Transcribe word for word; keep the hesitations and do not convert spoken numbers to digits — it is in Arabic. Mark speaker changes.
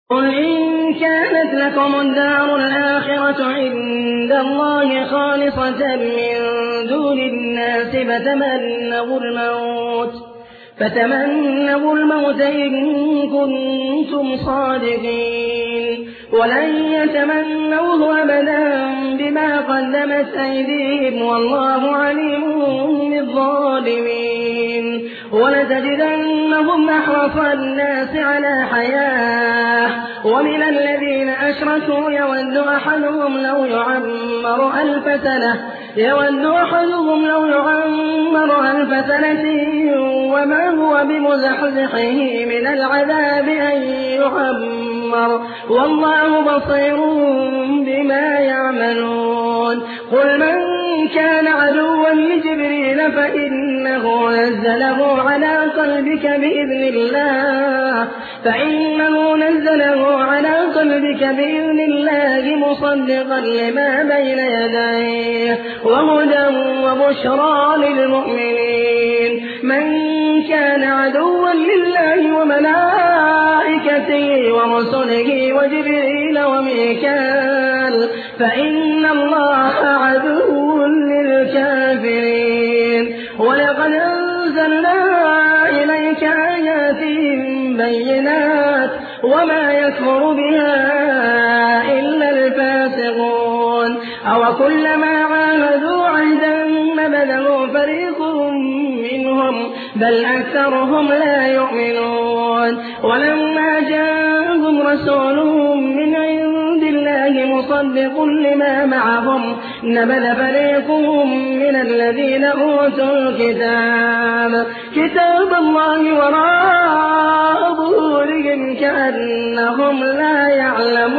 Speaker 1: قل إن كانت لكم الدار الآخرة عند الله خالصة من دون الناس فتمنوا الموت فتمنوا الموت إن كنتم صادقين ولن يتمنوه أبدا بما قدمت أيديهم والله عليم بالظالمين ولتجدنهم أحرص الناس على حياة ومن الذين أشركوا يود أحدهم لو يعمر ألف سنة يود أحدهم لو يعمر ألف سنة وما هو بمزحزحه من العذاب أن يعمر والله بصير بما يعملون قل من كان عدوا لجبريل فإنه نزله على قلبك بإذن الله فإنه نزله على قلبك بإذن الله مصدقا لما بين يديه وهدى وبشرى للمؤمنين من كان عدوا لله وملائكته ورسله وجبريل وميكال فإن الله عدو للكافرين ولقد أنزلنا إليك آيات بينات وما يكفر بها إلا الفاسقون أو كلما عاهدوا عهدا نبذه فريق منهم بل أكثرهم لا يؤمنون ولما جاءهم رسول من عند الله مصدق لما معهم نبذ فريق من الذين أوتوا الكتاب كتاب الله وراء ظهورهم كأنهم لا يعلمون